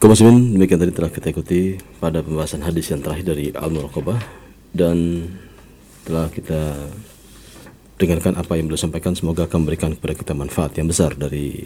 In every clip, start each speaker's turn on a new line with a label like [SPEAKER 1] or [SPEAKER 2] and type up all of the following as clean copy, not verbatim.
[SPEAKER 1] Kaum muslimin, demikian tadi telah kita ikuti pada pembahasan hadis yang terakhir dari Al-Muraqabah, dan telah kita dengarkan apa yang beliau sampaikan. Semoga akan memberikan kepada kita manfaat yang besar dari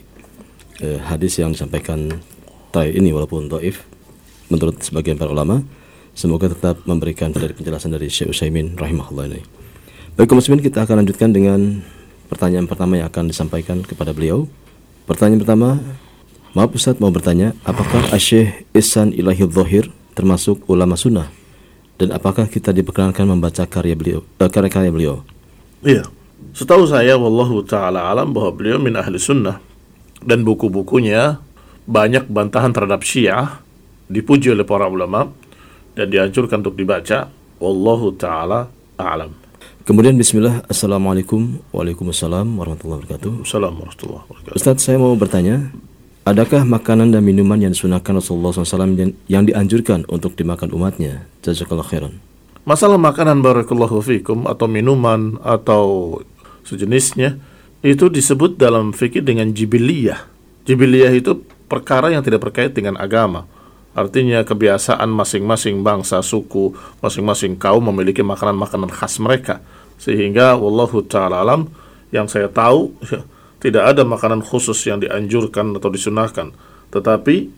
[SPEAKER 1] hadis yang disampaikan ini, walaupun dhaif menurut sebagian para ulama. Semoga tetap memberikan dari penjelasan dari Syekh Utsaimin rahimahullah ini. Baik kaum muslimin, kita akan lanjutkan dengan pertanyaan pertama yang akan disampaikan kepada beliau. Pertanyaan pertama, maaf Ustaz, mau bertanya, apakah Syekh Ihsan Ilahil Dhahir termasuk ulama sunnah? Dan apakah kita diperkenankan membaca karya-karya beliau?
[SPEAKER 2] Iya, setahu saya, wallahu ta'ala alam, bahwa beliau min ahli sunnah. Dan buku-bukunya banyak bantahan terhadap Syiah, dipuji oleh para ulama, dan dianjurkan untuk dibaca. Wallahu ta'ala alam.
[SPEAKER 1] Kemudian bismillah, assalamualaikum. Waalaikumsalam warahmatullahi wabarakatuh.
[SPEAKER 2] Assalamualaikum warahmatullahi wabarakatuh.
[SPEAKER 1] Ustaz, saya mau bertanya, adakah makanan dan minuman yang disunahkan Rasulullah SAW yang dianjurkan untuk dimakan umatnya? Jazakallahu khairan.
[SPEAKER 2] Masalah makanan, barakallahu fikum, atau minuman atau sejenisnya, itu disebut dalam fikih dengan jibiliyah. Jibiliyah itu perkara yang tidak berkait dengan agama. Artinya kebiasaan masing-masing bangsa, suku, masing-masing kaum memiliki makanan-makanan khas mereka. Sehingga wallahu ta'ala alam, yang saya tahu tidak ada makanan khusus yang dianjurkan atau disunahkan. Tetapi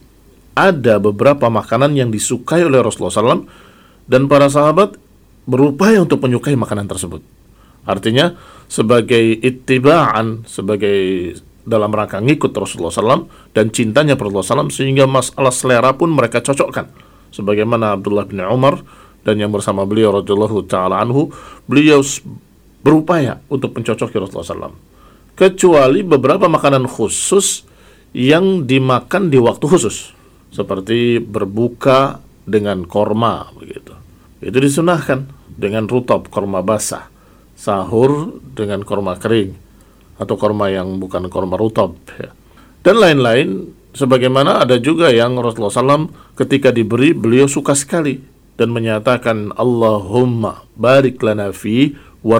[SPEAKER 2] ada beberapa makanan yang disukai oleh Rasulullah SAW, dan para sahabat berupaya untuk menyukai makanan tersebut. Artinya sebagai ittiba'an, sebagai dalam rangka ngikut Rasulullah SAW dan cintanya pada Rasulullah SAW, sehingga masalah selera pun mereka cocokkan. Sebagaimana Abdullah bin Umar dan yang bersama beliau radhiyallahu ta'ala anhu, beliau berupaya untuk mencocoki Rasulullah SAW. Kecuali beberapa makanan khusus yang dimakan di waktu khusus, seperti berbuka dengan korma, begitu. Itu disunahkan dengan rutab, korma basah. Sahur dengan korma kering, atau korma yang bukan korma rutab, ya. Dan lain-lain. Sebagaimana ada juga yang Rasulullah SAW ketika diberi, beliau suka sekali dan menyatakan, Allahumma barik lana fi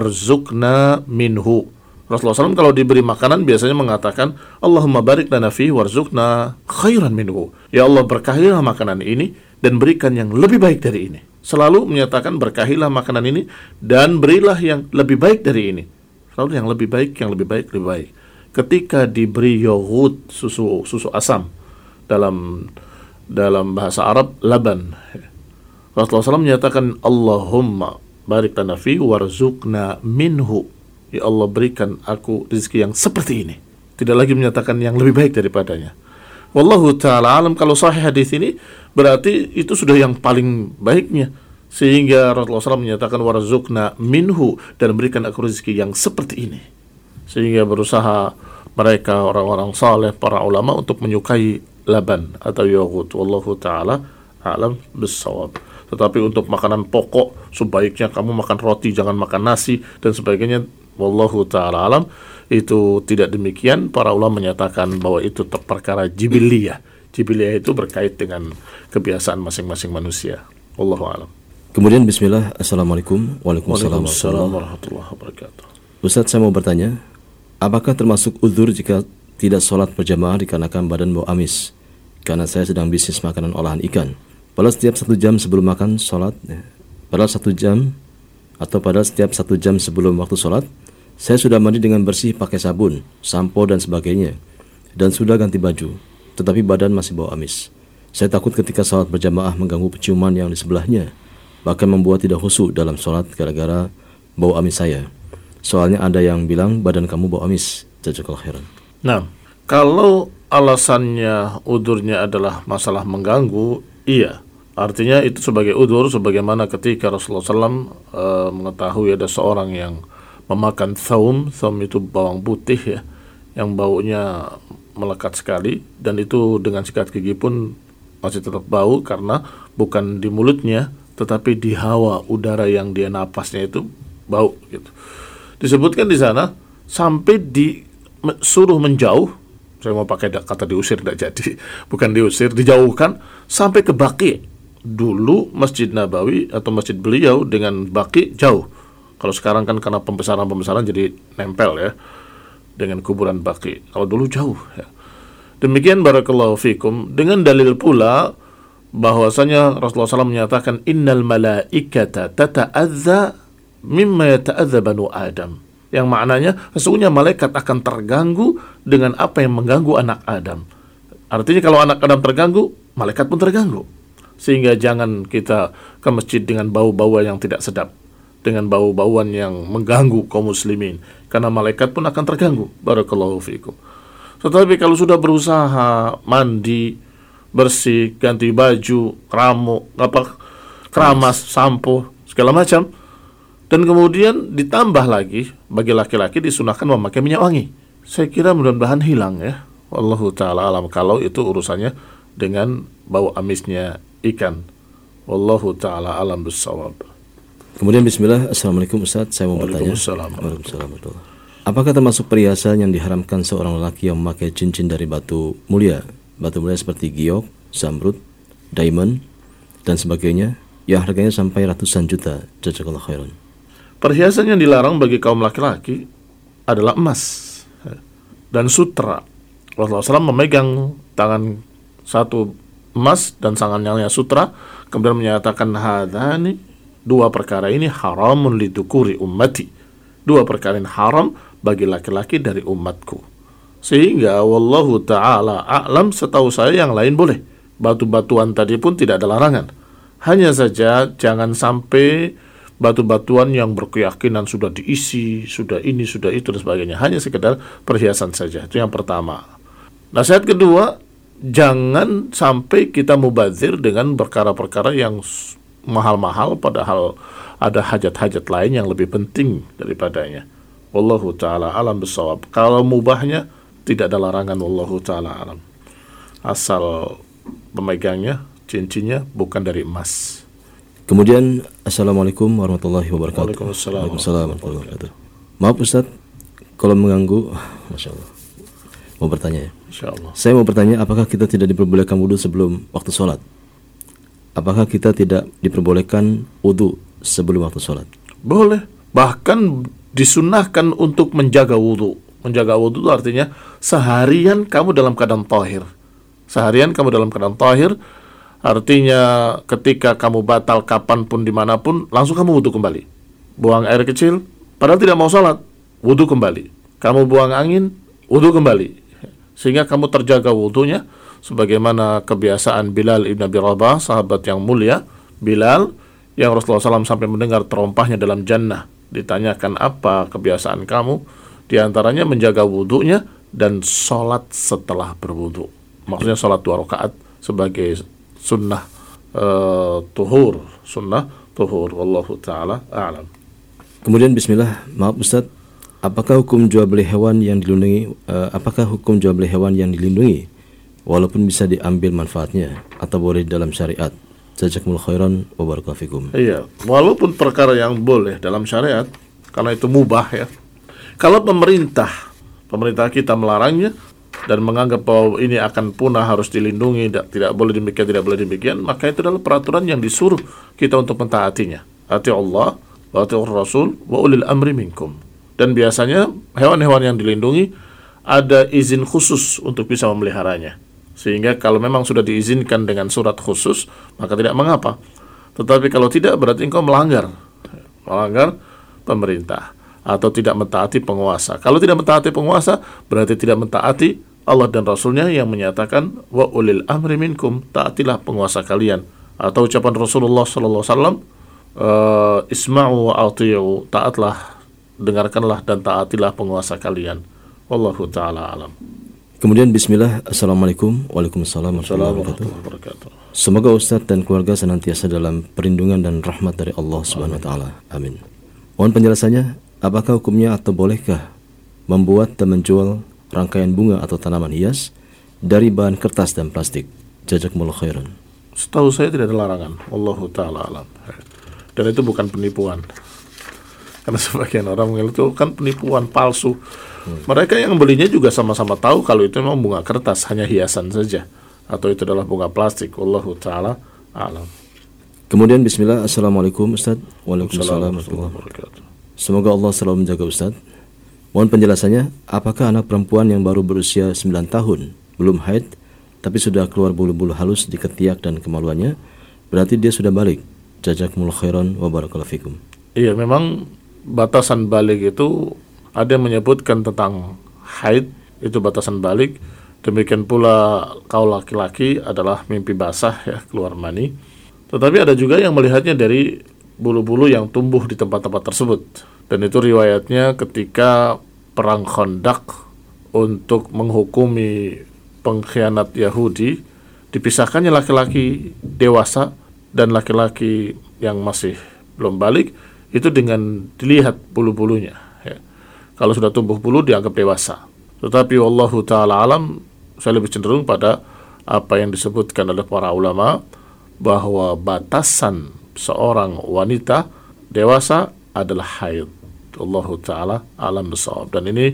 [SPEAKER 2] warzuqna minhu. Rasulullah SAW kalau diberi makanan biasanya mengatakan, Allahumma barik lana fi warzuqna khairan minhu. Ya Allah, berkahilah makanan ini dan berikan yang lebih baik dari ini. Selalu menyatakan berkahilah makanan ini dan berilah yang lebih baik dari ini. Selalu yang lebih baik, yang lebih baik, lebih baik. Ketika diberi yogurt, susu asam, dalam bahasa Arab laban, Rasulullah SAW menyatakan, Allahumma barik lana fi warzuqna minhu. Ya Allah, berikan aku rezeki yang seperti ini. Tidak lagi menyatakan yang lebih baik daripadanya. Wallahu ta'ala alam. Kalau sahih hadis ini, berarti itu sudah yang paling baiknya. Sehingga Rasulullah SAW menyatakan warzuqna minhu, dan berikan aku rezeki yang seperti ini. Sehingga berusaha mereka, orang-orang saleh, para ulama, untuk menyukai laban atau yogurt. Wallahu ta'ala alam bissawab. Tetapi untuk makanan pokok, sebaiknya kamu makan roti, jangan makan nasi, dan sebagainya. Wallahu ta'ala alam, itu tidak demikian. Para ulama menyatakan bahwa itu perkara jibiliyah. Jibiliyah itu berkait dengan kebiasaan masing-masing manusia. Wallahu alam.
[SPEAKER 1] Kemudian bismillah, assalamualaikum. Waalaikumsalam
[SPEAKER 2] warahmatullahi wabarakatuh.
[SPEAKER 1] Ustaz, saya mau bertanya, apakah termasuk uzur jika tidak sholat berjamaah dikarenakan badan bau amis? Karena saya sedang bisnis makanan olahan ikan. Padahal setiap 1 jam sebelum makan sholat, padahal setiap 1 jam sebelum waktu sholat, saya sudah mandi dengan bersih pakai sabun, sampo dan sebagainya, dan sudah ganti baju, tetapi badan masih bau amis. Saya takut ketika sholat berjamaah mengganggu penciuman yang di sebelahnya, bahkan membuat tidak khusyuk dalam sholat gara-gara bau amis saya. Soalnya ada yang bilang badan kamu bau amis. Jazakallahu khairan.
[SPEAKER 2] Nah, kalau alasannya udurnya adalah masalah mengganggu, iya. Artinya itu sebagai udur, sebagaimana ketika Rasulullah SAW mengetahui ada seorang yang memakan thaum itu bawang putih, ya, yang baunya melekat sekali, dan itu dengan sikat gigi pun masih tetap bau karena bukan di mulutnya, tetapi di hawa udara yang dia napasnya itu bau, gitu. Disebutkan di sana sampai disuruh menjauh. Saya mau pakai kata diusir, tidak jadi, bukan diusir, dijauhkan sampai ke Baqi. Dulu Masjid Nabawi atau masjid beliau dengan Baqi jauh. Kalau sekarang kan karena pembesaran jadi nempel, ya, dengan kuburan Baqi. Kalau dulu jauh, ya. Demikian barakallahu fikum, dengan dalil pula bahwasanya Rasulullah SAW menyatakan innal malaikata tata'adza mimma yata'adza banu Adam, yang maknanya sesungguhnya malaikat akan terganggu dengan apa yang mengganggu anak Adam. Artinya kalau anak Adam terganggu, malaikat pun terganggu. Sehingga jangan kita ke masjid dengan bau-bauan yang tidak sedap, dengan bau-bauan yang mengganggu kaum muslimin, karena malaikat pun akan terganggu. Barakallahu fikum. Tetapi kalau sudah berusaha mandi, bersih, ganti baju, keramas, sampo, segala macam, dan kemudian ditambah lagi bagi laki-laki disunahkan memakai minyak wangi. Saya kira mudah-mudahan hilang ya. Wallahu ta'ala alam kalau itu urusannya dengan bau amisnya ikan. Wallahu ta'ala alam bissawab.
[SPEAKER 1] Kemudian bismillah, assalamualaikum Ustaz, saya mau bertanya. Waalaikumsalam. Apakah termasuk perhiasan yang diharamkan seorang lelaki yang memakai cincin dari batu mulia seperti giok, zamrud, diamond, dan sebagainya, yang harganya sampai ratusan juta? Jazakallahu khairan.
[SPEAKER 2] Perhiasan yang dilarang bagi kaum laki-laki adalah emas dan sutra. Rasulullah SAW memegang tangan satu emas dan tangannya sutra, kemudian menyatakan hadani, dua perkara ini haramun lidukuri ummati, dua perkara ini haram bagi laki-laki dari umatku. Sehingga wallahu ta'ala a'lam, setahu saya yang lain boleh. Batu-batuan tadi pun tidak ada larangan. Hanya saja jangan sampai batu-batuan yang berkeyakinan sudah diisi, sudah ini, sudah itu dan sebagainya. Hanya sekedar perhiasan saja. Itu yang pertama. Nasihat kedua, jangan sampai kita mubazir dengan perkara-perkara yang mahal-mahal padahal ada hajat-hajat lain yang lebih penting daripadanya. Wallahu ta'ala alam bisawab. Kalau mubahnya tidak ada larangan, wallahu ta'ala alam. Asal pemegangnya, cincinnya bukan dari emas.
[SPEAKER 1] Kemudian assalamualaikum warahmatullahi wabarakatuh.
[SPEAKER 2] Waalaikumsalam
[SPEAKER 1] warahmatullahi wabarakatuh. Maaf Ustaz kalau mengganggu. Masya Allah. Mau bertanya ya?
[SPEAKER 2] Insyaallah.
[SPEAKER 1] Saya mau bertanya, apakah kita tidak diperbolehkan wudu sebelum waktu sholat? Apakah kita tidak diperbolehkan wudu sebelum waktu sholat?
[SPEAKER 2] Boleh. Bahkan disunahkan untuk menjaga wudu. Menjaga wudu itu artinya seharian kamu dalam keadaan tahir. Seharian kamu dalam keadaan tahir, artinya ketika kamu batal kapanpun dimanapun, langsung kamu wudu kembali. Buang air kecil, padahal tidak mau sholat, wudu kembali. Kamu buang angin, wudu kembali. Sehingga kamu terjaga wudunya, sebagaimana kebiasaan Bilal ibn Abi Rabah, sahabat yang mulia. Bilal yang Rasulullah SAW sampai mendengar terompahnya dalam jannah. Ditanyakan apa kebiasaan kamu, di antaranya menjaga wudunya dan sholat setelah berwudu. Maksudnya sholat 2 rakaat sebagai sunnah tuhur. Wallahu ta'ala a'lam.
[SPEAKER 1] Kemudian bismillah, maaf Ustaz, apakah hukum jual beli hewan yang dilindungi walaupun bisa diambil manfaatnya atau boleh dalam syariat? Jazakumullahu khairan wa barakallahu fikum.
[SPEAKER 2] Iya, walaupun perkara yang boleh dalam syariat karena itu mubah ya. Kalau pemerintah kita melarangnya dan menganggap bahwa ini akan punah, harus dilindungi, tidak boleh demikian, maka itu adalah peraturan yang disuruh kita untuk mentaatinya. Ati Allah wa ati Rasul wa ulil amri minkum. Dan biasanya hewan-hewan yang dilindungi ada izin khusus untuk bisa memeliharanya. Sehingga kalau memang sudah diizinkan dengan surat khusus, maka tidak mengapa. Tetapi kalau tidak, berarti engkau melanggar pemerintah atau tidak mentaati penguasa. Kalau tidak mentaati penguasa, berarti tidak mentaati Allah dan Rasulnya yang menyatakan wa ulil amri minkum, taatilah penguasa kalian. Atau ucapan Rasulullah SAW, isma'u wa ati'u, taatlah, dengarkanlah dan taatilah penguasa kalian. Wallahu ta'ala alam.
[SPEAKER 1] Kemudian bismillah, assalamualaikum. Waalaikumsalam warahmatullahi wabarakatuh. Semoga Ustadz dan keluarga senantiasa dalam perlindungan dan rahmat dari Allah Subhanahu wa taala. Amin. Mohon penjelasannya, apakah hukumnya atau bolehkah membuat dan menjual rangkaian bunga atau tanaman hias dari bahan kertas dan plastik? Jazakumullahu khairan.
[SPEAKER 2] Setahu saya tidak ada larangan. Wallahu ta'ala alam. Dan itu bukan penipuan. Karena sebagian orang mengira itu kan penipuan palsu. Mereka yang belinya juga sama-sama tahu kalau itu memang bunga kertas, hanya hiasan saja, atau itu adalah bunga plastik. Wallahu ta'ala alam.
[SPEAKER 1] Kemudian bismillah, assalamualaikum Ustaz. Waalaikumsalam warahmatullahi wabarakatuh. Semoga Allah selalu menjaga Ustaz. Mohon penjelasannya, apakah anak perempuan yang baru berusia 9 tahun belum haid, tapi sudah keluar bulu-bulu halus di ketiak dan kemaluannya, berarti dia sudah balik. Jazakumullah khairan wa barakallahu fikum.
[SPEAKER 2] Iya, memang batasan balik itu ada yang menyebutkan tentang haid, itu batasan balik. Demikian pula kaul laki-laki adalah mimpi basah, ya, keluar mani. Tetapi ada juga yang melihatnya dari bulu-bulu yang tumbuh di tempat-tempat tersebut. Dan itu riwayatnya ketika perang Khandaq untuk menghukumi pengkhianat Yahudi, dipisahkannya laki-laki dewasa dan laki-laki yang masih belum balik, itu dengan dilihat bulu-bulunya, ya. Kalau sudah tumbuh bulu dianggap dewasa. Tetapi wallahu ta'ala alam, saya lebih cenderung pada apa yang disebutkan oleh para ulama, bahwa batasan seorang wanita dewasa adalah haid. Allahu ta'ala alam bisawab. Dan ini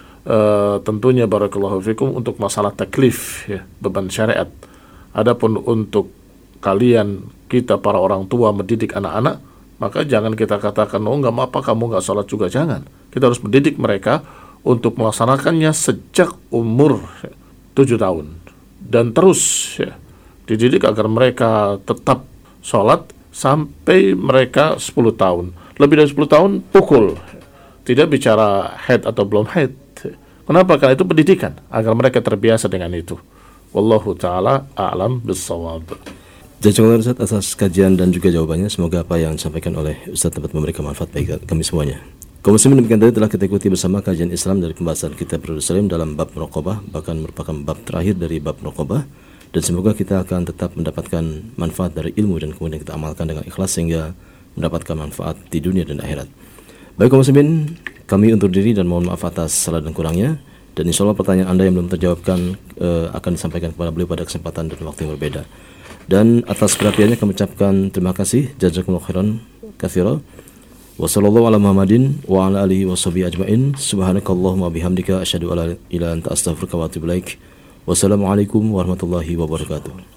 [SPEAKER 2] tentunya barakallahu fikum untuk masalah taklif, ya, beban syariat. Adapun untuk kalian, kita para orang tua mendidik anak-anak, maka jangan kita katakan, oh nggak apa-apa kamu nggak sholat juga, jangan. Kita harus mendidik mereka untuk melaksanakannya sejak umur 7 tahun dan terus, ya, dididik agar mereka tetap sholat sampai mereka 10 tahun. Lebih dari 10 tahun pukul, tidak bicara haid atau belum haid. Kenapa? Karena itu pendidikan agar mereka terbiasa dengan itu. Wallahu ta'ala a'lam bis-shawab.
[SPEAKER 1] Jazakumullah Ustaz atas kajian dan juga jawabannya. Semoga apa yang disampaikan oleh Ustaz dapat memberikan manfaat bagi kami semuanya. Kaum muslimin, demikian tadi telah kita ikuti bersama kajian Islam dari pembahasan Kitab Riyadhus Shalihin dalam bab muraqabah, bahkan merupakan bab terakhir dari bab muraqabah. Dan semoga kita akan tetap mendapatkan manfaat dari ilmu dan kemudian kita amalkan dengan ikhlas sehingga mendapatkan manfaat di dunia dan akhirat. Baik kaum muslimin, kami undur diri dan mohon maaf atas salah dan kurangnya. Dan insya Allah pertanyaan Anda yang belum terjawabkan akan disampaikan kepada beliau pada kesempatan dan waktu yang berbeda. Dan atas perhatiannya kami ucapkan terima kasih. Jazakumullah khairan katsira. Wa sallallahu ala Muhammadin wa ala alihi washabihi ajmain. Subhanakallahumma bihamdika asyhadu an la ilaha illa anta astaghfiruka wa atubu ilaik. Wassalamualaikum warahmatullahi wabarakatuh.